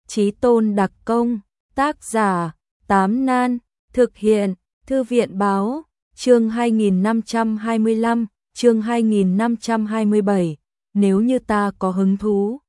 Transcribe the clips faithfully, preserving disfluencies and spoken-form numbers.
Chí tôn đặc công, tác giả, Tám Nan, thực hiện, Thư viện báo, chương hai nghìn năm trăm hai mươi lăm, chương hai nghìn năm trăm hai mươi bảy, nếu như ta có hứng thú,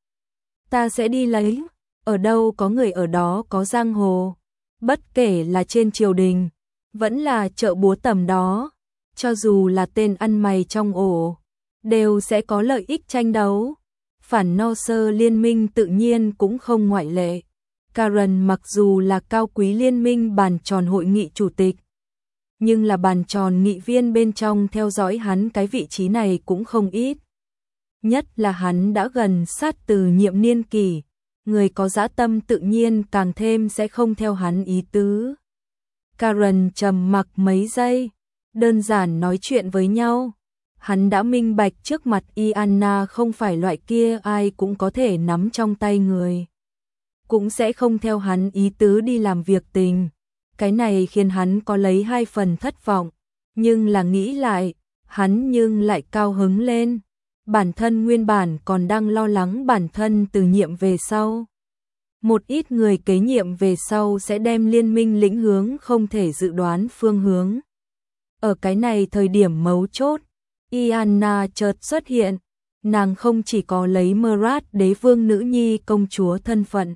ta sẽ đi lấy, ở đâu có người ở đó có giang hồ, bất kể là trên triều đình, vẫn là chợ búa tầm đó, cho dù là tên ăn mày trong ổ, đều sẽ có lợi ích tranh đấu. Phản no sơ liên minh tự nhiên cũng không ngoại lệ. Karen mặc dù là cao quý liên minh bàn tròn hội nghị chủ tịch, nhưng là bàn tròn nghị viên bên trong theo dõi hắn cái vị trí này cũng không ít. Nhất là hắn đã gần sát từ nhiệm niên kỳ, người có dã tâm tự nhiên càng thêm sẽ không theo hắn ý tứ. Karen trầm mặc mấy giây, đơn giản nói chuyện với nhau. Hắn đã minh bạch trước mặt Ianna không phải loại kia ai cũng có thể nắm trong tay người. Cũng sẽ không theo hắn ý tứ đi làm việc tình. Cái này khiến hắn có lấy hai phần thất vọng. Nhưng là nghĩ lại, hắn nhưng lại cao hứng lên. Bản thân nguyên bản còn đang lo lắng bản thân từ nhiệm về sau. Một ít người kế nhiệm về sau sẽ đem liên minh lĩnh hướng không thể dự đoán phương hướng. Ở cái này thời điểm mấu chốt, Ianna chợt xuất hiện, nàng không chỉ có lấy Mrat đế vương nữ nhi công chúa thân phận,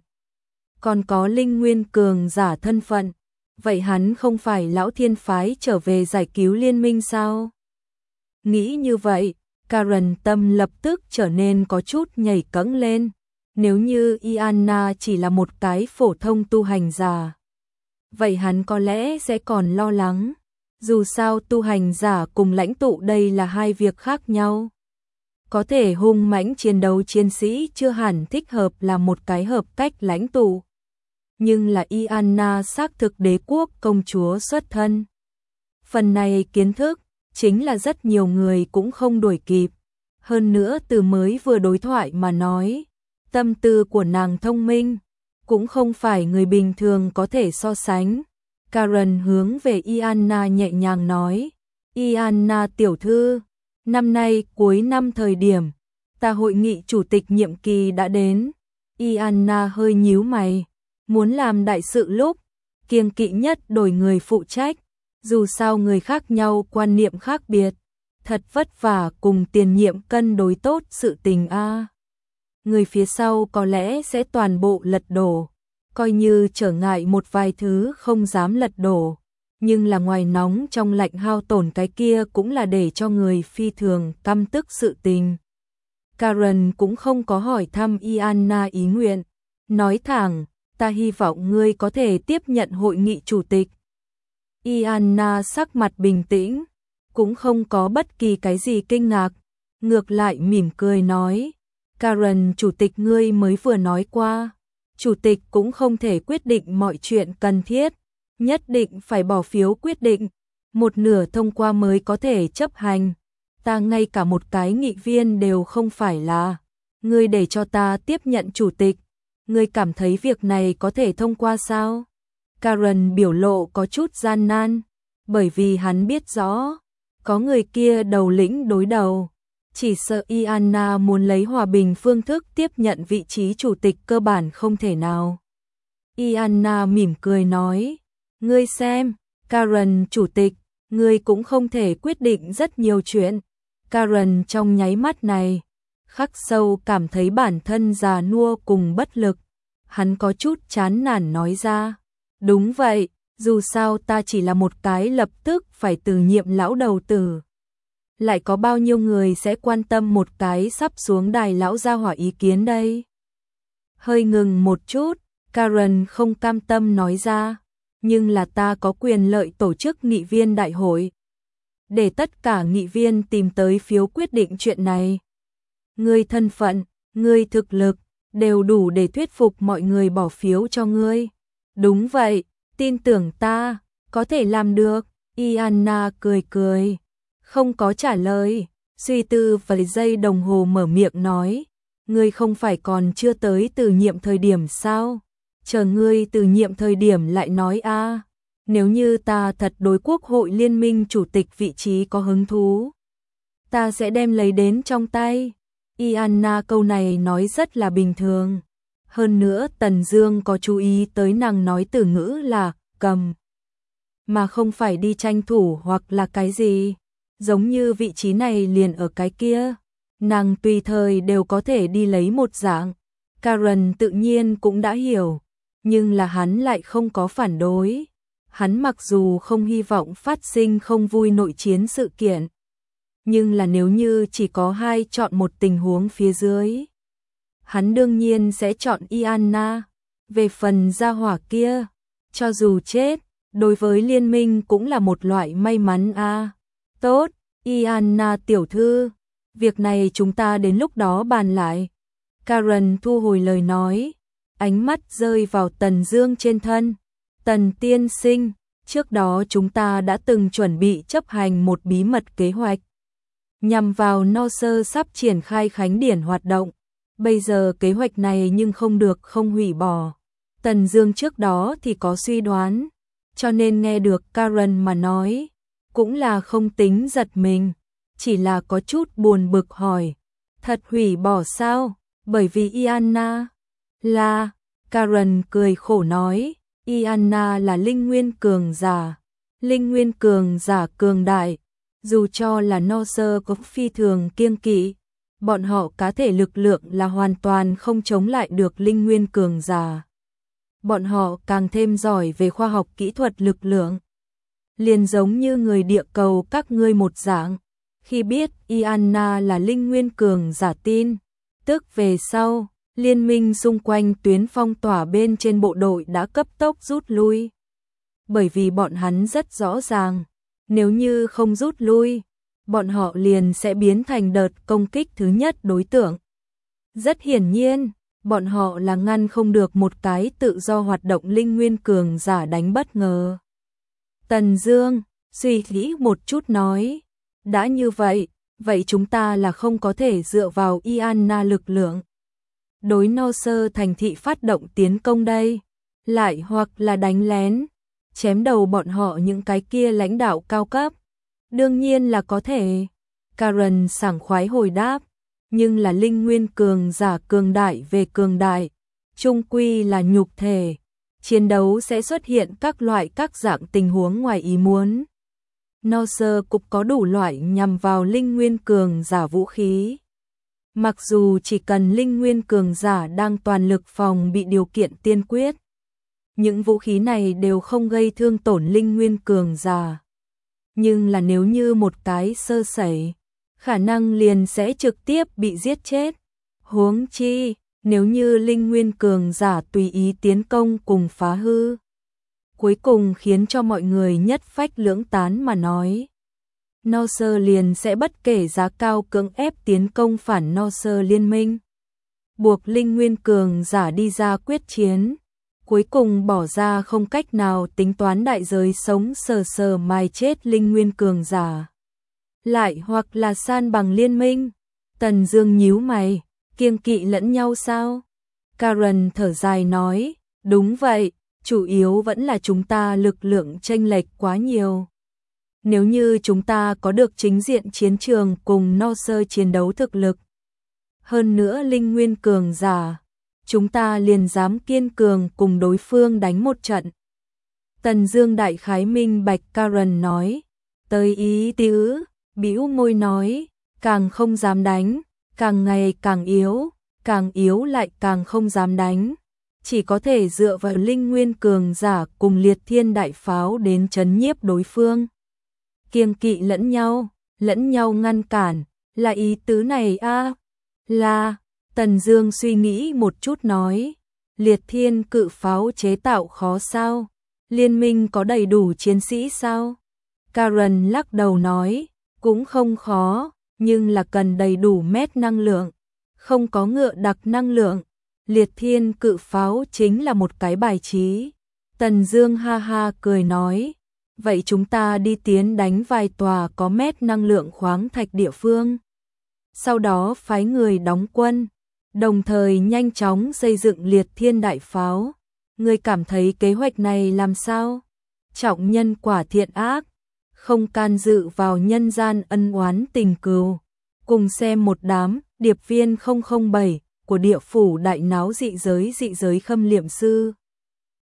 còn có linh nguyên cường giả thân phận, vậy hắn không phải lão thiên phái trở về giải cứu liên minh sao? Nghĩ như vậy, Karen tâm lập tức trở nên có chút nhảy cẫng lên, nếu như Ianna chỉ là một cái phổ thông tu hành giả, vậy hắn có lẽ sẽ còn lo lắng. Dù sao tu hành giả cùng lãnh tụ đây là hai việc khác nhau. Có thể hung mãnh chiến đấu chiến sĩ chưa hẳn thích hợp là một cái hợp cách lãnh tụ. Nhưng là Ianna xác thực đế quốc công chúa xuất thân. Phần này kiến thức, chính là rất nhiều người cũng không đuổi kịp. Hơn nữa từ mới vừa đối thoại mà nói, tâm tư của nàng thông minh, cũng không phải người bình thường có thể so sánh. Karen hướng về Ianna nhẹ nhàng nói, Ianna tiểu thư, năm nay cuối năm thời điểm, ta hội nghị chủ tịch nhiệm kỳ đã đến. Ianna hơi nhíu mày, muốn làm đại sự lúc, kiêng kỵ nhất đổi người phụ trách, dù sao người khác nhau quan niệm khác biệt, thật vất vả cùng tiền nhiệm cân đối tốt sự tình a. Người phía sau có lẽ sẽ toàn bộ lật đổ. Coi như trở ngại một vài thứ không dám lật đổ, nhưng là ngoài nóng trong lạnh hao tổn cái kia cũng là để cho người phi thường căm tức sự tình. Karen cũng không có hỏi thăm Ianna ý nguyện, nói thẳng, ta hy vọng ngươi có thể tiếp nhận hội nghị chủ tịch. Ianna sắc mặt bình tĩnh, cũng không có bất kỳ cái gì kinh ngạc, ngược lại mỉm cười nói, Karen chủ tịch ngươi mới vừa nói qua. Chủ tịch cũng không thể quyết định mọi chuyện cần thiết, nhất định phải bỏ phiếu quyết định, một nửa thông qua mới có thể chấp hành. Ta ngay cả một cái nghị viên đều không phải là, ngươi để cho ta tiếp nhận chủ tịch, ngươi cảm thấy việc này có thể thông qua sao? Karen biểu lộ có chút gian nan, bởi vì hắn biết rõ, có người kia đầu lĩnh đối đầu. Chỉ sợ Ianna muốn lấy hòa bình phương thức tiếp nhận vị trí chủ tịch cơ bản không thể nào. Ianna mỉm cười nói, ngươi xem, Karen chủ tịch, ngươi cũng không thể quyết định rất nhiều chuyện. Karen trong nháy mắt này, khắc sâu cảm thấy bản thân già nua cùng bất lực. Hắn có chút chán nản nói ra, đúng vậy, dù sao ta chỉ là một cái lập tức phải từ nhiệm lão đầu tử. Lại có bao nhiêu người sẽ quan tâm một cái sắp xuống đài lão gia hỏa ý kiến đây? Hơi ngừng một chút, Karen không cam tâm nói ra, nhưng là ta có quyền lợi tổ chức nghị viên đại hội. Để tất cả nghị viên tìm tới phiếu quyết định chuyện này. Ngươi thân phận, ngươi thực lực, đều đủ để thuyết phục mọi người bỏ phiếu cho ngươi. Đúng vậy, tin tưởng ta, có thể làm được. Ianna cười cười. Không có trả lời, suy tư vài giây đồng hồ mở miệng nói, ngươi không phải còn chưa tới từ nhiệm thời điểm sao? Chờ ngươi từ nhiệm thời điểm lại nói a. Nếu như ta thật đối quốc hội liên minh chủ tịch vị trí có hứng thú, ta sẽ đem lấy đến trong tay. Ianna câu này nói rất là bình thường, Hơn nữa Tần Dương có chú ý tới nàng nói từ ngữ là cầm, mà không phải đi tranh thủ hoặc là cái gì, giống như vị trí này liền ở cái kia, nàng tùy thời đều có thể đi lấy một dạng. Karen tự nhiên cũng đã hiểu, nhưng là hắn lại không có phản đối. Hắn mặc dù không hy vọng phát sinh không vui nội chiến sự kiện, nhưng là nếu như chỉ có hai chọn một tình huống phía dưới, hắn đương nhiên sẽ chọn Ianna. Về phần gia hỏa kia, cho dù chết, đối với liên minh cũng là một loại may mắn a. À. Tốt, Ianna tiểu thư, việc này chúng ta đến lúc đó bàn lại. Karen thu hồi lời nói, ánh mắt rơi vào Tần Dương trên thân. Tần tiên sinh, trước đó chúng ta đã từng chuẩn bị chấp hành một bí mật kế hoạch, nhằm vào No Sơ sắp triển khai khánh điển hoạt động. Bây giờ kế hoạch này nhưng không được không hủy bỏ. Tần Dương trước đó thì có suy đoán, cho nên nghe được Karen mà nói, cũng là không tính giật mình, chỉ là có chút buồn bực hỏi, thật hủy bỏ sao? Bởi vì Ianna là... Karen cười khổ nói, Ianna là linh nguyên cường giả, linh nguyên cường giả cường đại, dù cho là No Sơ có phi thường kiêng kỵ, bọn họ cá thể lực lượng là hoàn toàn không chống lại được linh nguyên cường giả. Bọn họ càng thêm giỏi về khoa học kỹ thuật lực lượng, liền giống như người địa cầu các ngươi một dạng. Khi biết Ianna là linh nguyên cường giả tin, tức về sau, liên minh xung quanh tuyến phong tỏa bên trên bộ đội đã cấp tốc rút lui. Bởi vì bọn hắn rất rõ ràng, nếu như không rút lui, bọn họ liền sẽ biến thành đợt công kích thứ nhất đối tượng. Rất hiển nhiên, bọn họ là ngăn không được một cái tự do hoạt động linh nguyên cường giả đánh bất ngờ. Tần Dương suy nghĩ một chút nói, đã như vậy, vậy chúng ta là không có thể dựa vào Ianna lực lượng đối No Sơ thành thị phát động tiến công đây, lại hoặc là đánh lén, chém đầu bọn họ những cái kia lãnh đạo cao cấp. Đương nhiên là có thể. Karen sảng khoái hồi đáp, nhưng là linh nguyên cường giả cường đại về cường đại, chung quy là nhục thể, chiến đấu sẽ xuất hiện các loại các dạng tình huống ngoài ý muốn. No Sơ cũng có đủ loại nhằm vào linh nguyên cường giả vũ khí. Mặc dù chỉ cần linh nguyên cường giả đang toàn lực phòng bị điều kiện tiên quyết, những vũ khí này đều không gây thương tổn linh nguyên cường giả. Nhưng là nếu như một cái sơ sẩy, khả năng liền sẽ trực tiếp bị giết chết. Huống chi, nếu như linh nguyên cường giả tùy ý tiến công cùng phá hư, cuối cùng khiến cho mọi người nhất phách lưỡng tán mà nói, No Sơ liền sẽ bất kể giá cao cưỡng ép tiến công phản No Sơ liên minh, buộc linh nguyên cường giả đi ra quyết chiến, cuối cùng bỏ ra không cách nào tính toán đại giới sống sờ sờ mài chết linh nguyên cường giả. Lại hoặc là san bằng liên minh. Tần Dương nhíu mày, kiêng kỵ lẫn nhau sao? Karen thở dài nói, đúng vậy, chủ yếu vẫn là chúng ta lực lượng chênh lệch quá nhiều. Nếu như chúng ta có được chính diện chiến trường cùng No Sơ chiến đấu thực lực, hơn nữa linh nguyên cường giả, chúng ta liền dám kiên cường cùng đối phương đánh một trận. Tần Dương đại khái minh bạch Karen nói, tới ý tứ, bĩu môi nói, càng không dám đánh, càng ngày càng yếu, càng yếu lại càng không dám đánh, chỉ có thể dựa vào linh nguyên cường giả cùng liệt thiên đại pháo đến trấn nhiếp đối phương. Kiêng kỵ lẫn nhau, lẫn nhau ngăn cản, là ý tứ này a? À? Là, Tần Dương suy nghĩ một chút nói, liệt thiên cự pháo chế tạo khó sao? Liên minh có đầy đủ chiến sĩ sao? Karen lắc đầu nói, cũng không khó, nhưng là cần đầy đủ mét năng lượng, không có ngựa đặc năng lượng. Liệt thiên cự pháo chính là một cái bài trí. Tần Dương ha ha cười nói, vậy chúng ta đi tiến đánh vài tòa có mét năng lượng khoáng thạch địa phương, sau đó phái người đóng quân, đồng thời nhanh chóng xây dựng liệt thiên đại pháo. Ngươi cảm thấy kế hoạch này làm sao? Trọng nhân quả thiện ác, không can dự vào nhân gian ân oán tình cừu. Cùng xem một đám điệp viên không không bảy của địa phủ đại náo dị giới dị giới khâm liệm sư.